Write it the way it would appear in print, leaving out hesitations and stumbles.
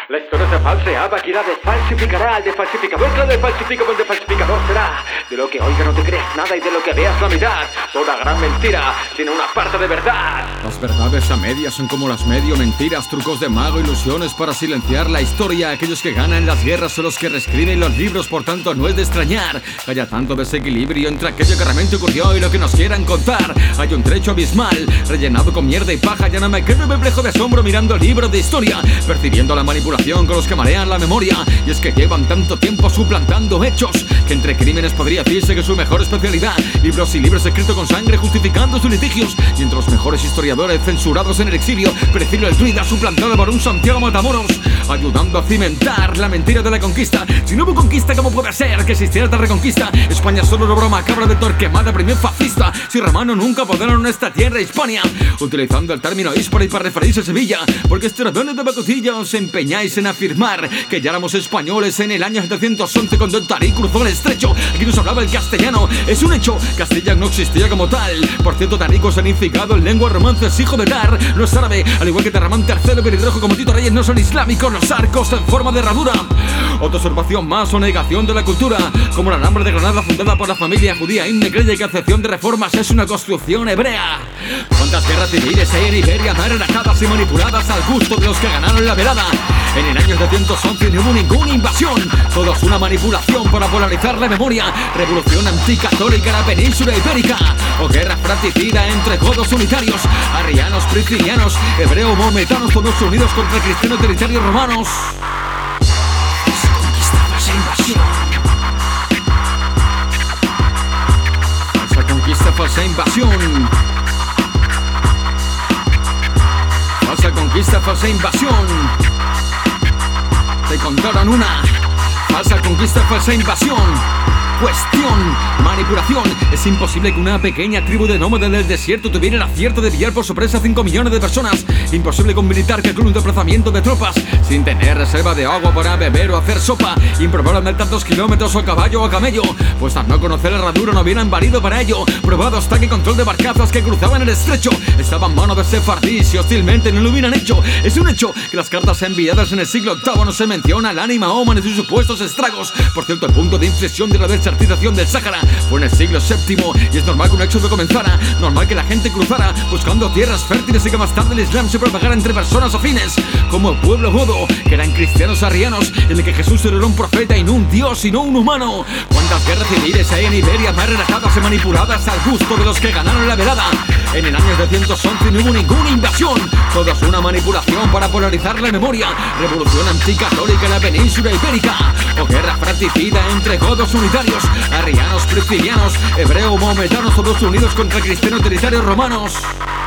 La historia se falseaba, quien la desfalsificará. El desfalsificador, que la desfalsifica, pues el desfalsificador será. De lo que oiga no te creas nada y de lo que veas la mitad. Toda gran mentira tiene una parte de verdad. Las verdades a medias son como las medio mentiras, trucos de mago, ilusiones para silenciar la historia. Aquellos que ganan las guerras son los que reescriben los libros, por tanto no es de extrañar que haya tanto desequilibrio entre aquello que realmente ocurrió y lo que nos quieran contar. Hay un trecho abismal, rellenado con mierda y paja. Ya no me quedo perplejo de asombro mirando libros de historia, percibiendo la manipulación con los que marean la memoria. Y es que llevan tanto tiempo suplantando hechos que entre crímenes podría decirse que es su mejor especialidad. Libros y libros escritos con sangre justificando sus litigios, y entre los mejores historiadores censurados en el exilio, Prefiro el druida suplantado por un Santiago Matamoros, ayudando a cimentar la mentira de la conquista. Si no hubo conquista, ¿cómo puede ser que existiera tal reconquista? España solo logró macabra de Torquemada, primer fascista. Si romano nunca apoderaron esta tierra Hispania, utilizando el término Hispania para referirse a Sevilla, porque historiadores de Bacotilla os empeñáis en afirmar que ya éramos españoles en el año 711 cuando Tarí cruzó el estrecho. Aquí nos hablaba el castellano, es un hecho, Castilla no existía como tal. Por cierto, Taríco se han inficado en lengua romances, hijo de Tar, no es árabe, al igual que Terramán III, pelirrojo como Tito Reyes no son islámicos, los arcos en forma de herradura. Otra usurpación más o negación de la cultura, como la Alhambra de Granada fundada por la familia judía Ibn cree que acepción de reformas es una construcción hebrea. ¿Cuántas guerras civiles hay en Iberia, más relajadas y manipuladas al gusto de los que ganaron la velada? En el año 711 no hubo ninguna invasión, todo es una manipulación para polarizar la memoria. Revolución anticatólica en la península ibérica, o guerra fratricida entre godos unitarios, arrianos, priscilianos, hebreos, maometanos, todos unidos contra cristianos trinitarios romanos. Falsa conquista, falsa invasión. Falsa conquista, falsa invasión. Te contaron una falsa conquista, falsa invasión. Cuestión, manipulación. Es imposible que una pequeña tribu de nómadas del desierto tuviera el acierto de pillar por sorpresa a 5 millones de personas. Imposible que un militar calcule un desplazamiento de tropas sin tener reserva de agua para beber o hacer sopa. Improbable andar tantos kilómetros a caballo o a camello, pues al no conocer la herradura no hubieran valido para ello. Probado hasta que control de barcazas que cruzaban el estrecho estaba en manos de sefardíes y hostilmente no lo hubieran hecho. Es un hecho que las cartas enviadas en el siglo VIII no se menciona al ánima Oman y sus supuestos estragos. Por cierto, el punto de inflexión de la desertización del Sáhara fue en el siglo VII, y es normal que un éxodo comenzara, normal que la gente cruzara buscando tierras fértiles y que más tarde el Islam se propagara entre personas afines, como el pueblo godo, que eran cristianos arrianos, en el que Jesús era un profeta y no un dios y no un humano. ¿Cuántas guerras civiles hay en Iberia, más relatadas y manipuladas al gusto de los que ganaron la velada? En el año 711 no hubo ninguna invasión, todo es una manipulación para polarizar la memoria. Revolución anticatólica en la península ibérica, o guerra fratricida entre godos unitarios, arrianos, priscilianos, hebreos, maometanos, todos unidos contra cristianos trinitarios romanos.